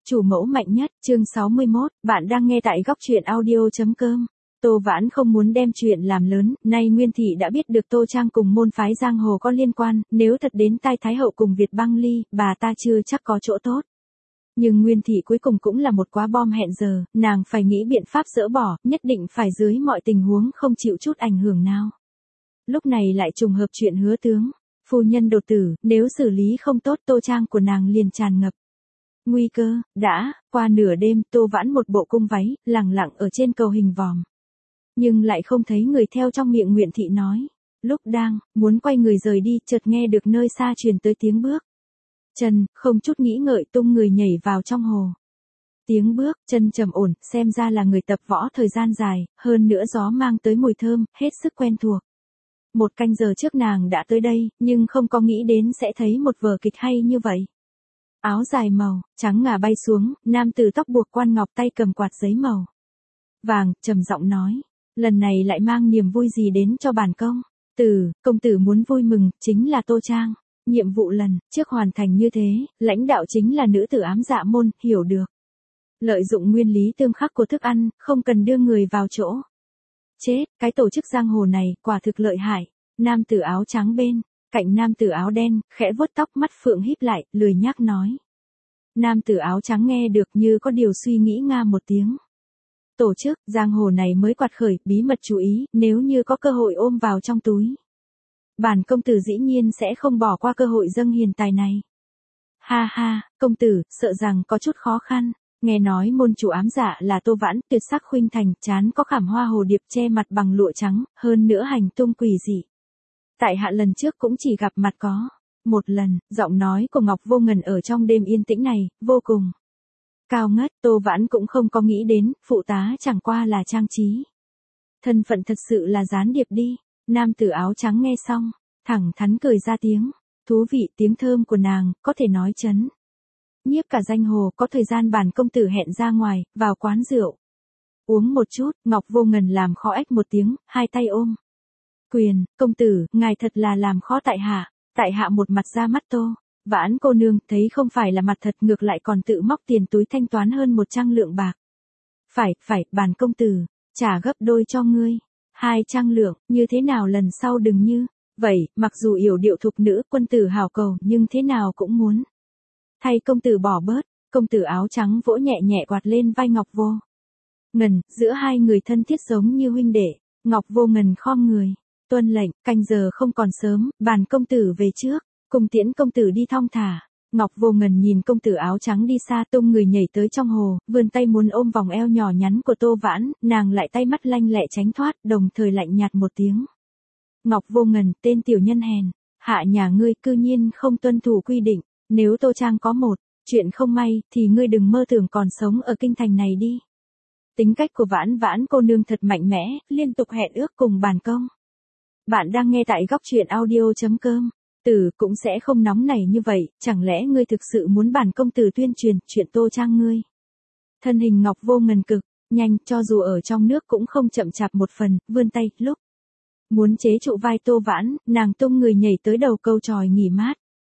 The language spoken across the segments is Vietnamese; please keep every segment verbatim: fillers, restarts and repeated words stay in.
Chủ mẫu mạnh nhất, chương sáu mươi mốt, bạn đang nghe tại góc truyện audio.com. Tô Vãn không muốn đem chuyện làm lớn, nay Nguyên Thị đã biết được Tô Trang cùng môn phái giang hồ có liên quan, nếu thật đến tai Thái Hậu cùng Việt băng ly, bà ta chưa chắc có chỗ tốt. Nhưng Nguyên Thị cuối cùng cũng là một quá bom hẹn giờ, nàng phải nghĩ biện pháp dỡ bỏ, nhất định phải dưới mọi tình huống không chịu chút ảnh hưởng nào. Lúc này lại trùng hợp chuyện Hứa tướng, phu nhân đột tử, nếu xử lý không tốt Tô Trang của nàng liền tràn ngập nguy cơ. Đã qua nửa đêm, Tô Vãn một bộ cung váy, lẳng lặng ở trên cầu hình vòm. Nhưng lại không thấy người theo trong miệng Nguyện Thị nói. Lúc đang muốn quay người rời đi, chợt nghe được nơi xa truyền tới tiếng bước chân, không chút nghĩ ngợi tung người nhảy vào trong hồ. Tiếng bước chân trầm ổn, xem ra là người tập võ thời gian dài, hơn nữa gió mang tới mùi thơm, hết sức quen thuộc. Một canh giờ trước nàng đã tới đây, nhưng không có nghĩ đến sẽ thấy một vở kịch hay như vậy. Áo dài màu trắng ngà bay xuống, nam tử tóc buộc quan ngọc tay cầm quạt giấy màu vàng, trầm giọng nói, lần này lại mang niềm vui gì đến cho bản công tử. Công tử muốn vui mừng, chính là Tô Trang. Nhiệm vụ lần trước hoàn thành như thế, lãnh đạo chính là nữ tử ám dạ môn, hiểu được. Lợi dụng nguyên lý tương khắc của thức ăn, không cần đưa người vào chỗ chết, cái tổ chức giang hồ này, quả thực lợi hại. Nam tử áo trắng bên cạnh nam tử áo đen, khẽ vuốt tóc, mắt phượng híp lại, lười nhác nói. Nam tử áo trắng nghe được như có điều suy nghĩ nga một tiếng. Tổ chức giang hồ này mới quạt khởi, bí mật chú ý, nếu như có cơ hội ôm vào trong túi. Bản công tử dĩ nhiên sẽ không bỏ qua cơ hội dâng hiền tài này. Ha ha, công tử, sợ rằng có chút khó khăn. Nghe nói môn chủ ám dạ là Tô Vãn, tuyệt sắc khuynh thành, trán có khảm hoa hồ điệp che mặt bằng lụa trắng, hơn nữa hành tung quỷ dị. Tại hạ lần trước cũng chỉ gặp mặt có một lần. Giọng nói của Ngọc Vô Ngần ở trong đêm yên tĩnh này, vô cùng cao ngất. Tô Vãn cũng không có nghĩ đến, phụ tá chẳng qua là trang trí. Thân phận thật sự là gián điệp đi. Nam tử áo trắng nghe xong, thẳng thắn cười ra tiếng. Thú vị, tiếng thơm của nàng, có thể nói chấn nhiếp cả danh hồ. Có thời gian bản công tử hẹn ra ngoài, vào quán rượu uống một chút. Ngọc Vô Ngần làm khó ếch một tiếng, hai tay ôm quyền. Công tử, ngài thật là làm khó tại hạ. Tại hạ một mặt ra mắt Tô Vãn cô nương, thấy không phải là mặt thật, ngược lại còn tự móc tiền túi thanh toán hơn một trăm lượng bạc. Phải, phải, bản công tử trả gấp đôi cho ngươi. Hai trăm lượng, như thế nào lần sau đừng như vậy. Mặc dù yểu điệu thục nữ, quân tử hào cầu, nhưng thế nào cũng muốn thay công tử bỏ bớt. Công tử áo trắng vỗ nhẹ nhẹ quạt lên vai Ngọc Vô Ngần, giữa hai người thân thiết giống như huynh đệ. Ngọc Vô Ngần khom người tuân lệnh, canh giờ không còn sớm, bản công tử về trước, cùng tiễn công tử đi thong thả. Ngọc Vô Ngần nhìn công tử áo trắng đi xa, tung người nhảy tới trong hồ, vươn tay muốn ôm vòng eo nhỏ nhắn của Tô Vãn, nàng lại tay mắt lanh lẹ tránh thoát, đồng thời lạnh nhạt một tiếng. Ngọc Vô Ngần, tên tiểu nhân hèn, hạ nhà ngươi cư nhiên không tuân thủ quy định, nếu Tô Trang có một chuyện không may, thì ngươi đừng mơ tưởng còn sống ở kinh thành này đi. Tính cách của Vãn Vãn cô nương thật mạnh mẽ, liên tục hẹn ước cùng bản công. Bạn đang nghe tại góc truyện audio.com. Tử cũng sẽ không nóng nảy như vậy, chẳng lẽ ngươi thực sự muốn bản công tử tuyên truyền chuyện Tô Trang ngươi? Thân hình Ngọc Vô Ngần cực nhanh, cho dù ở trong nước cũng không chậm chạp một phần, vươn tay, lúc muốn chế trụ vai Tô Vãn, nàng tung người nhảy tới đầu câu tròi nghỉ mát.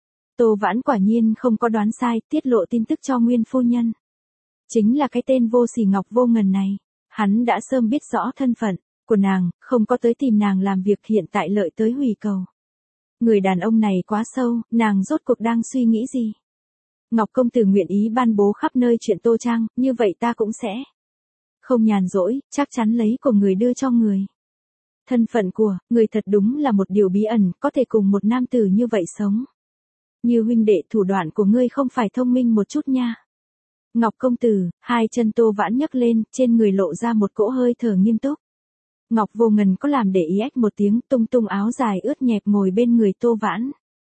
Tô Vãn quả nhiên không có đoán sai, tiết lộ tin tức cho nguyên phu nhân. Chính là cái tên vô sỉ Ngọc Vô Ngần này. Hắn đã sớm biết rõ thân phận của nàng, không có tới tìm nàng làm việc, hiện tại lợi tới hủy cầu. Người đàn ông này quá sâu, nàng rốt cuộc đang suy nghĩ gì? Ngọc công tử nguyện ý ban bố khắp nơi chuyện Tô Trang, như vậy ta cũng sẽ không nhàn rỗi, chắc chắn lấy của người đưa cho người. Thân phận của người thật đúng là một điều bí ẩn, có thể cùng một nam tử như vậy sống như huynh đệ, thủ đoạn của ngươi không phải thông minh một chút nha. Ngọc công tử, hai chân Tô Vãn nhấc lên, trên người lộ ra một cỗ hơi thở nghiêm túc. Ngọc Vô Ngần có làm để ý ếch một tiếng, tung tung áo dài ướt nhẹp ngồi bên người Tô Vãn.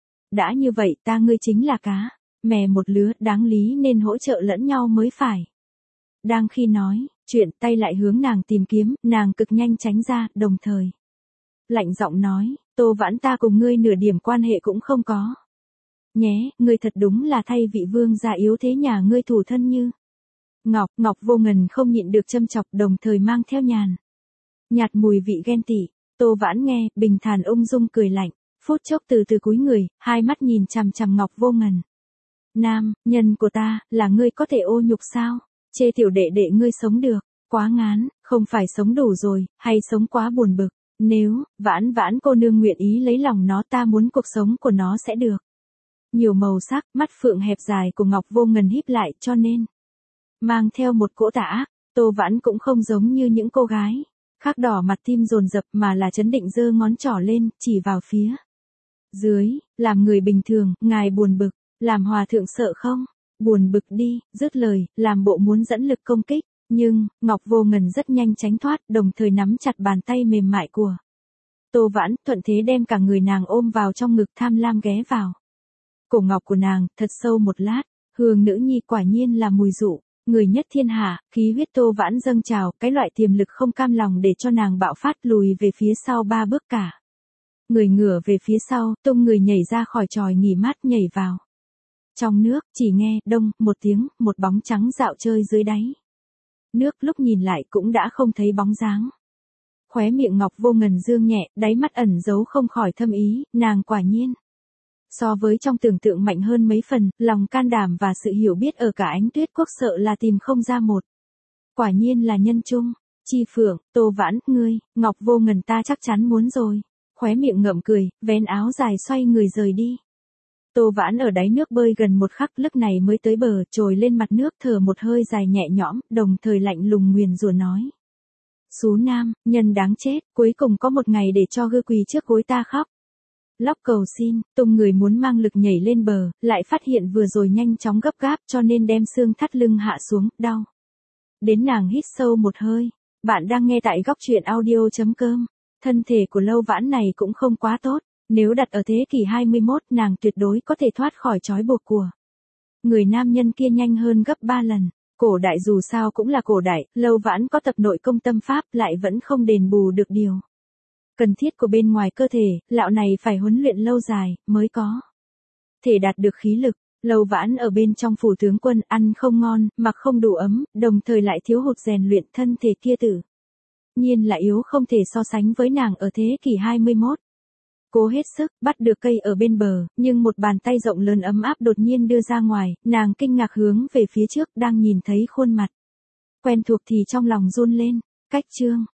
Đã như vậy, ta ngươi chính là cá mè một lứa, đáng lý nên hỗ trợ lẫn nhau mới phải. Đang khi nói chuyện, tay lại hướng nàng tìm kiếm, nàng cực nhanh tránh ra, đồng thời lạnh giọng nói, Tô Vãn, ta cùng ngươi nửa điểm quan hệ cũng không có. Nhé, ngươi thật đúng là thay vị vương gia yếu thế nhà ngươi thủ thân như Ngọc. Ngọc Vô Ngần không nhịn được châm chọc, đồng thời mang theo nhàn nhạt mùi vị ghen tị. Tô Vãn nghe, bình thản ung dung cười lạnh, phút chốc từ từ cúi người, hai mắt nhìn chằm chằm Ngọc Vô Ngần. Nam, nhân của ta, là ngươi có thể ô nhục sao? Chê tiểu đệ đệ ngươi sống được, quá ngán, không phải sống đủ rồi, hay sống quá buồn bực. Nếu, vãn vãn cô nương nguyện ý lấy lòng nó, ta muốn cuộc sống của nó sẽ được nhiều màu sắc. Mắt phượng hẹp dài của Ngọc Vô Ngần híp lại, cho nên mang theo một cỗ tà ác. Tô Vãn cũng không giống như những cô gái khác đỏ mặt tim dồn dập, mà là trấn định giơ ngón trỏ lên, chỉ vào phía dưới. Làm người bình thường, ngài buồn bực, làm hòa thượng sợ không? Buồn bực đi. Dứt lời, làm bộ muốn dẫn lực công kích, nhưng Ngọc Vô Ngần rất nhanh tránh thoát, đồng thời nắm chặt bàn tay mềm mại của Tô Vãn, thuận thế đem cả người nàng ôm vào trong ngực, tham lam ghé vào cổ ngọc của nàng, thật sâu một lát. Hương nữ nhi quả nhiên là mùi dụ người nhất thiên hạ. Khí huyết Tô Vãn dâng trào, cái loại tiềm lực không cam lòng để cho nàng bạo phát, lùi về phía sau ba bước, cả người ngửa về phía sau, tung người nhảy ra khỏi chòi nghỉ mát, nhảy vào trong nước. Chỉ nghe đông một tiếng, một bóng trắng dạo chơi dưới đáy nước, lúc nhìn lại cũng đã không thấy bóng dáng. Khóe miệng Ngọc Vô Ngần dương nhẹ, đáy mắt ẩn giấu không khỏi thâm ý. Nàng quả nhiên so với trong tưởng tượng mạnh hơn mấy phần, lòng can đảm và sự hiểu biết ở cả Ánh Tuyết Quốc sợ là tìm không ra một. Quả nhiên là nhân trung. Chi Phượng, Tô Vãn, ngươi, Ngọc Vô Ngần ta chắc chắn muốn rồi. Khóe miệng ngậm cười, vén áo dài xoay người rời đi. Tô Vãn ở đáy nước bơi gần một khắc, lúc này mới tới bờ, trồi lên mặt nước, thở một hơi dài nhẹ nhõm, đồng thời lạnh lùng nguyền rủa nói: Xú Nam, nhân đáng chết, cuối cùng có một ngày để cho ngươi quỳ trước gối ta khóc lóc cầu xin. Tung người muốn mang lực nhảy lên bờ, lại phát hiện vừa rồi nhanh chóng gấp gáp, cho nên đem xương thắt lưng hạ xuống, đau đến nàng hít sâu một hơi. Bạn đang nghe tại góc truyện audio chấm com. Thân thể của Lâu Vãn này cũng không quá tốt. Nếu đặt ở thế kỷ hai mươi mốt, nàng tuyệt đối có thể thoát khỏi trói buộc của người nam nhân kia nhanh hơn gấp ba lần. Cổ đại dù sao cũng là cổ đại, Lâu Vãn có tập nội công tâm pháp, lại vẫn không đền bù được điều cần thiết của bên ngoài cơ thể. Lão này phải huấn luyện lâu dài, mới có thể đạt được khí lực. Lâu Vãn ở bên trong phủ tướng quân, ăn không ngon, mặc không đủ ấm, đồng thời lại thiếu hụt rèn luyện, thân thể kia tự nhiên là yếu không thể so sánh với nàng ở thế kỷ hai mươi mốt. Cố hết sức, bắt được cây ở bên bờ, nhưng một bàn tay rộng lớn ấm áp đột nhiên đưa ra ngoài, nàng kinh ngạc hướng về phía trước, đang nhìn thấy khuôn mặt quen thuộc thì trong lòng run lên. Cách chương